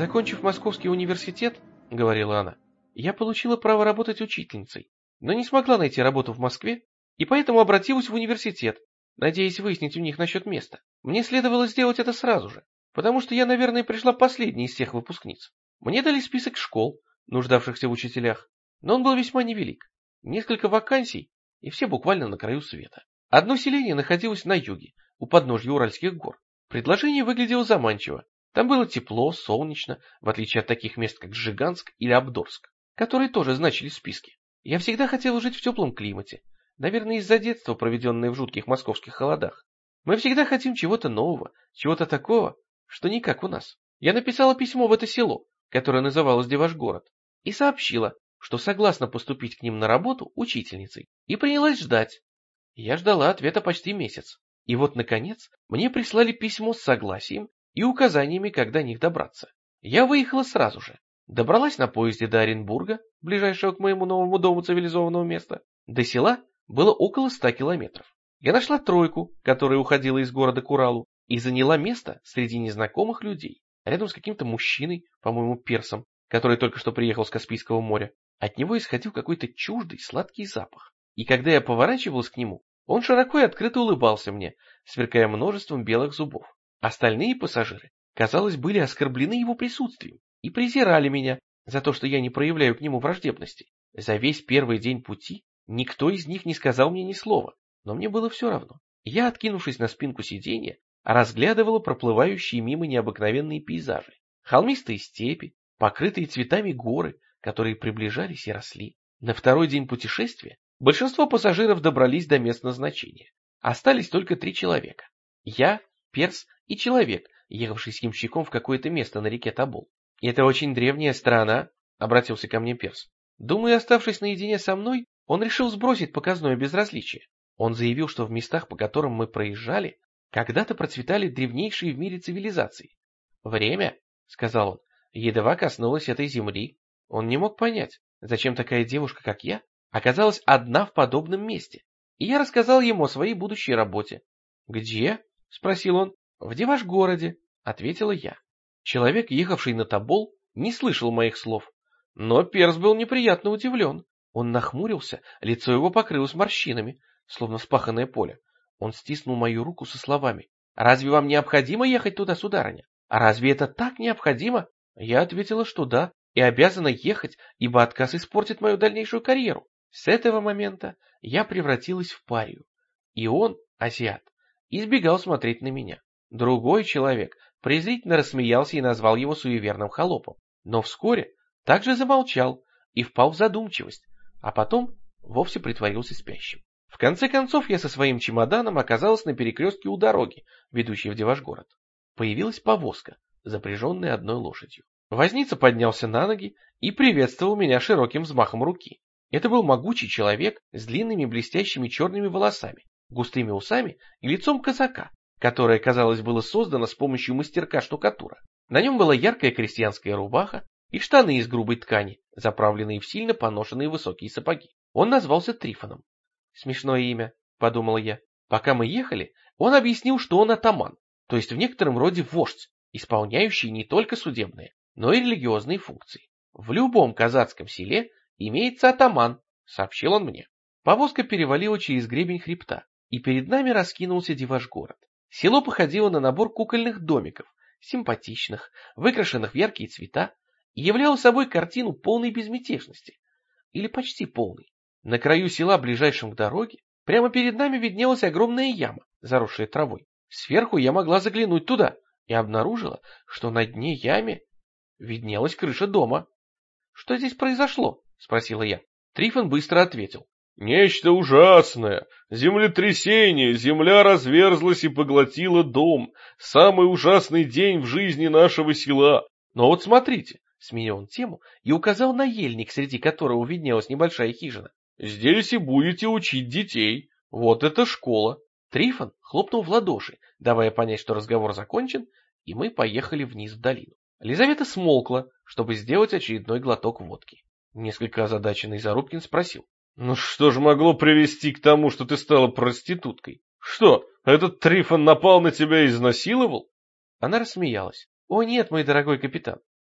Окончив Московский университет, — говорила она, — я получила право работать учительницей, но не смогла найти работу в Москве, и поэтому обратилась в университет, надеясь выяснить у них насчет места. Мне следовало сделать это сразу же, потому что я, наверное, пришла последней из всех выпускниц. Мне дали список школ, нуждавшихся в учителях, но он был весьма невелик. Несколько вакансий, и все буквально на краю света. Одно селение находилось на юге, у подножья Уральских гор. Предложение выглядело заманчиво. Там было тепло, солнечно, в отличие от таких мест, как Жиганск или Абдорск, которые тоже значились в списке. Я всегда хотела жить в теплом климате, наверное, из-за детства, проведенное в жутких московских холодах. Мы всегда хотим чего-то нового, чего-то такого, что не как у нас. Я написала письмо в это село, которое называлось Девашгород, и сообщила, что согласна поступить к ним на работу учительницей, и принялась ждать. Я ждала ответа почти месяц, и вот, наконец, мне прислали письмо с согласием и указаниями, как до них добраться. Я выехала сразу же, добралась на поезде до Оренбурга, ближайшего к моему новому дому цивилизованного места. До села было около 100 километров. Я нашла тройку, которая уходила из города к Уралу, и заняла место среди незнакомых людей, рядом с каким-то мужчиной, по-моему, персом, который только что приехал с Каспийского моря. От него исходил какой-то чуждый сладкий запах. И когда я поворачивалась к нему, он широко и открыто улыбался мне, сверкая множеством белых зубов. Остальные пассажиры, казалось, были оскорблены его присутствием и презирали меня за то, что я не проявляю к нему враждебности. За весь первый день пути никто из них не сказал мне ни слова, но мне было все равно. Я, откинувшись на спинку сиденья, разглядывала проплывающие мимо необыкновенные пейзажи. Холмистые степи, покрытые цветами горы, которые приближались и росли. На второй день путешествия большинство пассажиров добрались до мест назначения. Остались только 3 человека. Я, перс и человек, ехавший с ямщиком в какое-то место на реке Тобол. «Это очень древняя страна», — обратился ко мне перс. Думаю, оставшись наедине со мной, он решил сбросить показное безразличие. Он заявил, что в местах, по которым мы проезжали, когда-то процветали древнейшие в мире цивилизации. «Время», — сказал он, — «едва коснулось этой земли». Он не мог понять, зачем такая девушка, как я, оказалась одна в подобном месте. И я рассказал ему о своей будущей работе. «Где?» — спросил он. «В Девашгороде», — ответила я. Человек, ехавший на Тобол, не слышал моих слов. Но перс был неприятно удивлен. Он нахмурился, лицо его покрылось морщинами, словно вспаханное поле. Он стиснул мою руку со словами: «Разве вам необходимо ехать туда, сударыня? А разве это так необходимо?» Я ответила, что да, и обязана ехать, ибо отказ испортит мою дальнейшую карьеру. С этого момента я превратилась в парию. И он, азиат, избегал смотреть на меня. Другой человек презрительно рассмеялся и назвал его суеверным холопом. Но вскоре также замолчал и впал в задумчивость, а потом вовсе притворился спящим. В конце концов, я со своим чемоданом оказалась на перекрестке у дороги, ведущей в Девашгород. Появилась повозка, запряженная одной лошадью. Возница поднялся на ноги и приветствовал меня широким взмахом руки. Это был могучий человек с длинными блестящими черными волосами, густыми усами и лицом казака, которое, казалось, было создано с помощью мастерка штукатура. На нем была яркая крестьянская рубаха и штаны из грубой ткани, заправленные в сильно поношенные высокие сапоги. Он назвался Трифоном. Смешное имя, подумала я. Пока мы ехали, он объяснил, что он атаман, то есть в некотором роде вождь, исполняющий не только судебные, но и религиозные функции. В любом казацком селе имеется атаман, сообщил он мне. Повозка перевалила через гребень хребта, и перед нами раскинулся Девашгород. Село походило на набор кукольных домиков, симпатичных, выкрашенных в яркие цвета, и являло собой картину полной безмятежности, или почти полной. На краю села, ближайшем к дороге, прямо перед нами виднелась огромная яма, заросшая травой. Сверху я могла заглянуть туда и обнаружила, что на дне ямы виднелась крыша дома. «Что здесь произошло?» — спросила я. Трифон быстро ответил. «Нечто ужасное! Землетрясение! Земля разверзлась и поглотила дом! Самый ужасный день в жизни нашего села!» «Но вот смотрите!» — сменил он тему и указал на ельник, среди которого виднелась небольшая хижина. «Здесь и будете учить детей. Вот это школа!» Трифон хлопнул в ладоши, давая понять, что разговор закончен, и мы поехали вниз в долину. Лизавета смолкла, чтобы сделать очередной глоток водки. Несколько озадаченный Зарубкин спросил. «Ну что же могло привести к тому, что ты стала проституткой? Что, этот Трифон напал на тебя и изнасиловал?» Она рассмеялась. «О нет, мой дорогой капитан,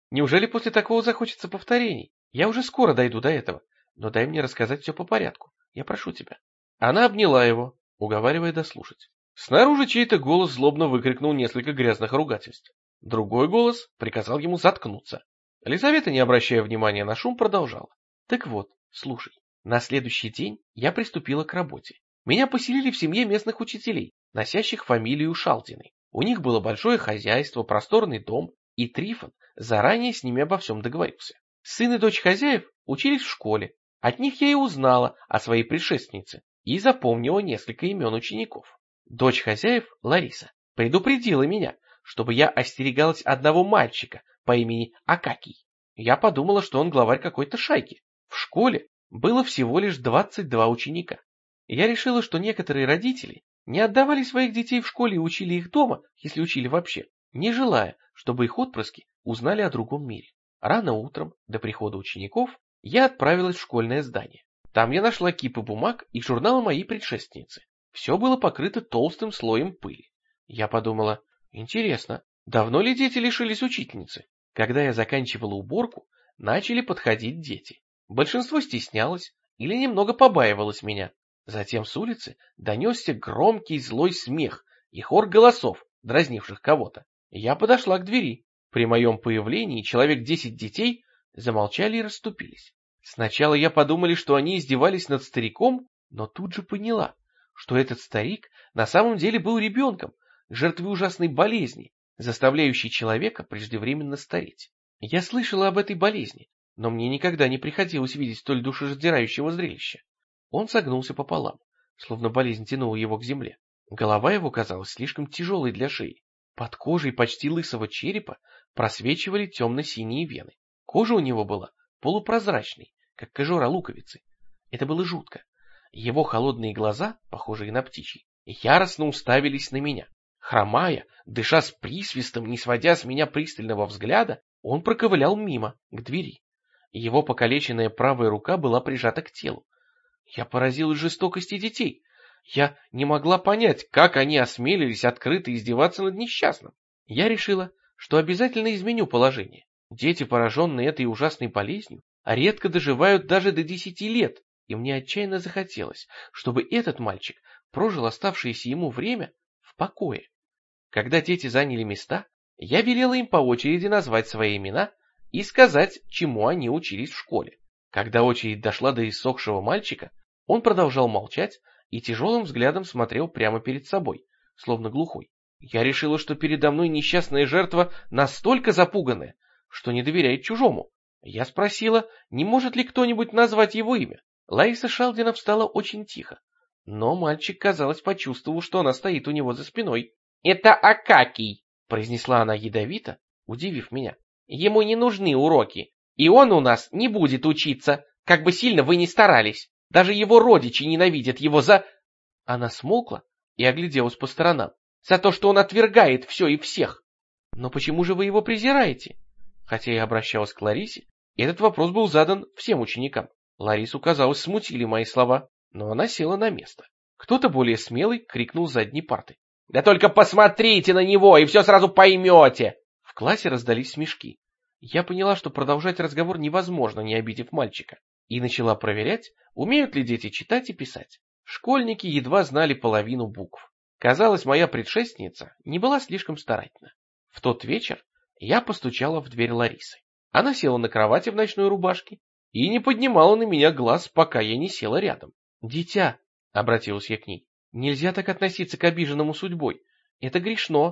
Неужели после такого захочется повторений? Я уже скоро дойду до этого, но дай мне рассказать все по порядку. Я прошу тебя». Она обняла его, уговаривая дослушать. Снаружи чей-то голос злобно выкрикнул несколько грязных ругательств. Другой голос приказал ему заткнуться. Лизавета, не обращая внимания на шум, продолжала. «Так вот, слушай, на следующий день я приступила к работе. Меня поселили в семье местных учителей, носящих фамилию Шалдиной. У них было большое хозяйство, просторный дом, и Трифон заранее с ними обо всем договорился. Сын и дочь хозяев учились в школе. От них я и узнала о своей предшественнице и запомнила несколько имен учеников. Дочь хозяев, Лариса, предупредила меня, чтобы я остерегалась одного мальчика по имени Акакий. Я подумала, что он главарь какой-то шайки. В школе было всего лишь 22 ученика. Я решила, что некоторые родители не отдавали своих детей в школе и учили их дома, если учили вообще, не желая, чтобы их отпрыски узнали о другом мире. Рано утром, до прихода учеников, я отправилась в школьное здание. Там я нашла кипы бумаг и журналы моей предшественницы. Все было покрыто толстым слоем пыли. Я подумала, интересно, давно ли дети лишились учительницы? Когда я заканчивала уборку, начали подходить дети. Большинство стеснялось или немного побаивалось меня. Затем с улицы донесся громкий злой смех и хор голосов, дразнивших кого-то. Я подошла к двери. При моем появлении человек 10 детей замолчали и расступились. Сначала я подумала, что они издевались над стариком, но тут же поняла, что этот старик на самом деле был ребенком, жертвой ужасной болезни, заставляющей человека преждевременно стареть. Я слышала об этой болезни, но мне никогда не приходилось видеть столь душераздирающего зрелища. Он согнулся пополам, словно болезнь тянула его к земле. Голова его казалась слишком тяжелой для шеи. Под кожей почти лысого черепа просвечивали темно-синие вены. Кожа у него была полупрозрачной, как кожура луковицы. Это было жутко. Его холодные глаза, похожие на птичьи, яростно уставились на меня. Хромая, дыша с присвистом, не сводя с меня пристального взгляда, он проковылял мимо, к двери. Его покалеченная правая рука была прижата к телу. Я поразилась жестокости детей. Я не могла понять, как они осмелились открыто издеваться над несчастным. Я решила, что обязательно изменю положение. Дети, пораженные этой ужасной болезнью, редко доживают даже до 10 лет, и мне отчаянно захотелось, чтобы этот мальчик прожил оставшееся ему время в покое. Когда дети заняли места, я велела им по очереди назвать свои имена и сказать, чему они учились в школе. Когда очередь дошла до иссохшего мальчика, он продолжал молчать и тяжелым взглядом смотрел прямо перед собой, словно глухой. Я решила, что передо мной несчастная жертва настолько запуганная, что не доверяет чужому. Я спросила, не может ли кто-нибудь назвать его имя. Лариса Шалдина встала очень тихо, но мальчик, казалось, почувствовал, что она стоит у него за спиной. «Это Акакий», — произнесла она ядовито, удивив меня. «Ему не нужны уроки, и он у нас не будет учиться, как бы сильно вы ни старались. Даже его родичи ненавидят его за...» Она смолкла и огляделась по сторонам. «За то, что он отвергает все и всех. Но почему же вы его презираете?» Хотя я обращалась к Ларисе, этот вопрос был задан всем ученикам. Ларису, казалось, смутили мои слова, но она села на место. Кто-то более смелый крикнул с задней парты. «Да только посмотрите на него, и все сразу поймете!» В классе раздались смешки. Я поняла, что продолжать разговор невозможно, не обидев мальчика, и начала проверять, умеют ли дети читать и писать. Школьники едва знали половину букв. Казалось, моя предшественница не была слишком старательна. В тот вечер я постучала в дверь Ларисы. Она села на кровати в ночной рубашке и не поднимала на меня глаз, пока я не села рядом. «Дитя», — обратилась я к ней, — «нельзя так относиться к обиженному судьбой. Это грешно».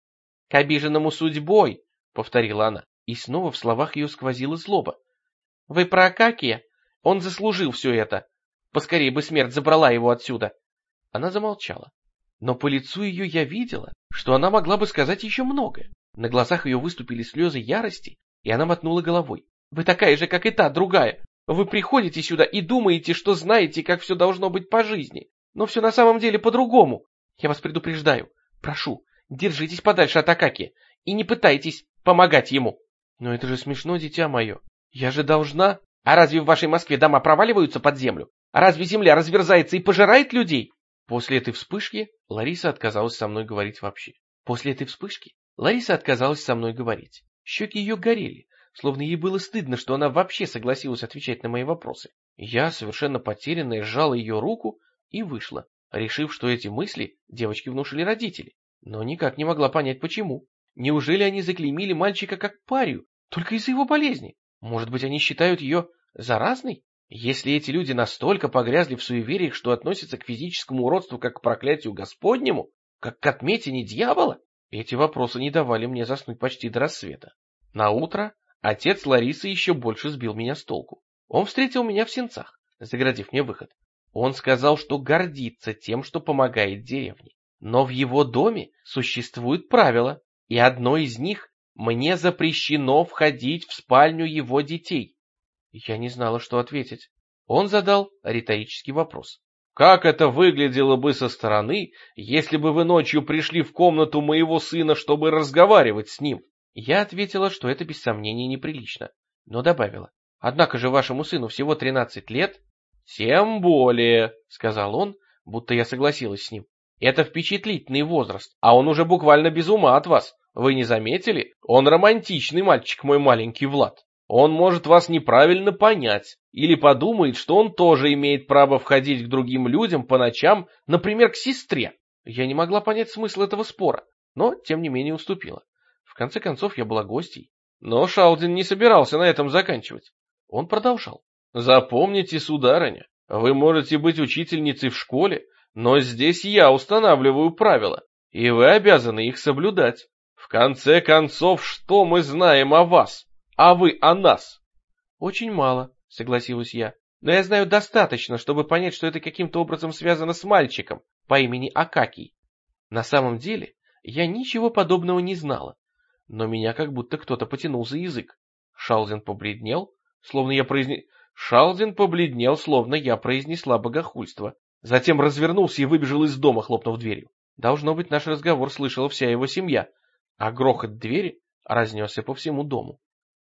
«К обиженному судьбой», — повторила она, и снова в словах ее сквозила злоба. «Вы про Акакия? Он заслужил все это. Поскорее бы смерть забрала его отсюда». Она замолчала, но по лицу ее я видела, что она могла бы сказать еще многое. На глазах ее выступили слезы ярости, и она мотнула головой. «Вы такая же, как и та, другая. Вы приходите сюда и думаете, что знаете, как все должно быть по жизни. Но все на самом деле по-другому. Я вас предупреждаю. Прошу, держитесь подальше от Акакия и не пытайтесь помогать ему». «Но это же смешно, дитя мое. Я же должна...» «А разве в вашей Москве дома проваливаются под землю? А разве земля разверзается и пожирает людей?» После этой вспышки Лариса отказалась со мной говорить вообще. Щеки ее горели, словно ей было стыдно, что она вообще согласилась отвечать на мои вопросы. Я, совершенно потерянная, сжала ее руку и вышла, решив, что эти мысли девочке внушили родители, но никак не могла понять, почему. Неужели они заклеймили мальчика как парию, только из-за его болезни? Может быть, они считают ее заразной? Если эти люди настолько погрязли в суевериях, что относятся к физическому уродству как к проклятию Господнему, как к отметине дьявола? Эти вопросы не давали мне заснуть почти до рассвета. Наутро отец Ларисы еще больше сбил меня с толку. Он встретил меня в сенцах, загородив мне выход. Он сказал, что гордится тем, что помогает деревне. Но в его доме существуют правила, и одно из них — мне запрещено входить в спальню его детей. Я не знала, что ответить. Он задал риторический вопрос. Как это выглядело бы со стороны, если бы вы ночью пришли в комнату моего сына, чтобы разговаривать с ним? Я ответила, что это без сомнения неприлично, но добавила. Однако же вашему сыну всего 13 лет. Тем более, сказал он, будто я согласилась с ним. Это впечатлительный возраст, а он уже буквально без ума от вас. Вы не заметили? Он романтичный мальчик, мой маленький Влад. Он может вас неправильно понять, или подумает, что он тоже имеет право входить к другим людям по ночам, например, к сестре. Я не могла понять смысл этого спора, но, тем не менее, уступила. В конце концов, я была гостьей. Но Шалдин не собирался на этом заканчивать. Он продолжал. Запомните, сударыня, вы можете быть учительницей в школе, но здесь я устанавливаю правила, и вы обязаны их соблюдать. В конце концов, что мы знаем о вас, а вы о нас? Очень мало, согласилась я, но я знаю достаточно, чтобы понять, что это каким-то образом связано с мальчиком по имени Акакий. На самом деле, я ничего подобного не знала, но меня как будто кто-то потянул за язык. Шалдин побледнел, словно я произнесла богохульство. Затем развернулся и выбежал из дома, хлопнув дверью. Должно быть, наш разговор слышала вся его семья, а грохот двери разнесся по всему дому.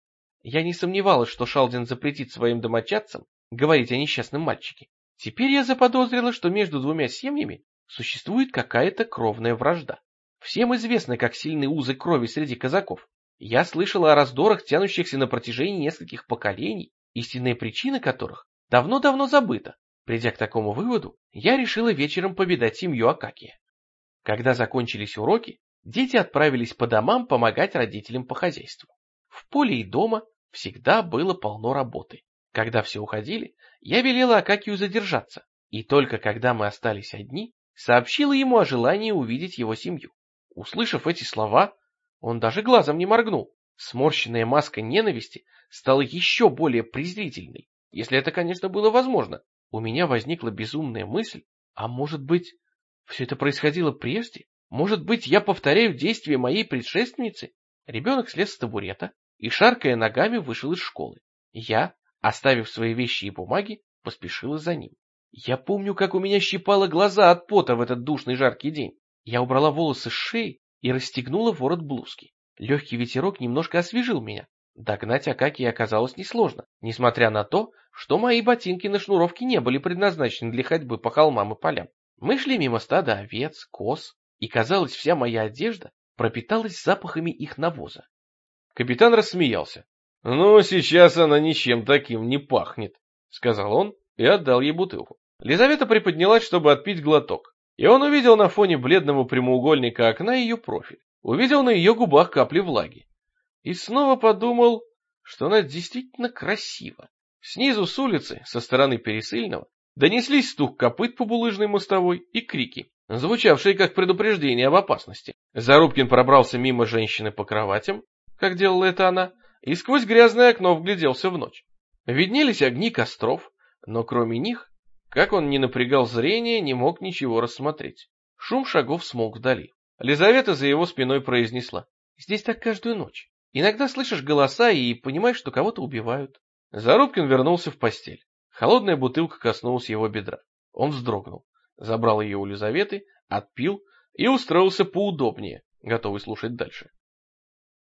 Я не сомневалась, что Шалдин запретит своим домочадцам говорить о несчастном мальчике. Теперь я заподозрила, что между двумя семьями существует какая-то кровная вражда. Всем известно, как сильны узы крови среди казаков. Я слышала о раздорах, тянущихся на протяжении нескольких поколений, истинная причина которых давно-давно забыта. Придя к такому выводу, я решила вечером повидать семью Акакия. Когда закончились уроки, дети отправились по домам помогать родителям по хозяйству. В поле и дома всегда было полно работы. Когда все уходили, я велела Акакию задержаться, и только когда мы остались одни, сообщила ему о желании увидеть его семью. Услышав эти слова, он даже глазом не моргнул. Сморщенная маска ненависти стала еще более презрительной, если это, конечно, было возможно. У меня возникла безумная мысль, а может быть, все это происходило прежде? Может быть, я повторяю действия моей предшественницы? Ребенок слез с табурета и, шаркая ногами, вышел из школы. Я, оставив свои вещи и бумаги, поспешила за ним. Я помню, как у меня щипало глаза от пота в этот душный жаркий день. Я убрала волосы с шеи и расстегнула ворот блузки. Легкий ветерок немножко освежил меня. Догнать Акакия оказалось несложно, несмотря на то, что мои ботинки на шнуровке не были предназначены для ходьбы по холмам и полям. Мы шли мимо стада овец, коз, и, казалось, вся моя одежда пропиталась запахами их навоза. Капитан рассмеялся. «Ну, сейчас она ничем таким не пахнет», — сказал он и отдал ей бутылку. Лизавета приподнялась, чтобы отпить глоток, и он увидел на фоне бледного прямоугольника окна ее профиль, увидел на ее губах капли влаги. И снова подумал, что она действительно красива. Снизу с улицы, со стороны Пересыльного, донеслись стук копыт по булыжной мостовой и крики, звучавшие как предупреждение об опасности. Зарубкин пробрался мимо женщины по кроватям, как делала это она, и сквозь грязное окно вгляделся в ночь. Виднелись огни костров, но кроме них, как он ни напрягал зрение, не мог ничего рассмотреть. Шум шагов смолк вдали. Лизавета за его спиной произнесла: «Здесь так каждую ночь. Иногда слышишь голоса и понимаешь, что кого-то убивают». Зарубкин вернулся в постель. Холодная бутылка коснулась его бедра. Он вздрогнул, забрал ее у Лизаветы, отпил и устроился поудобнее, готовый слушать дальше.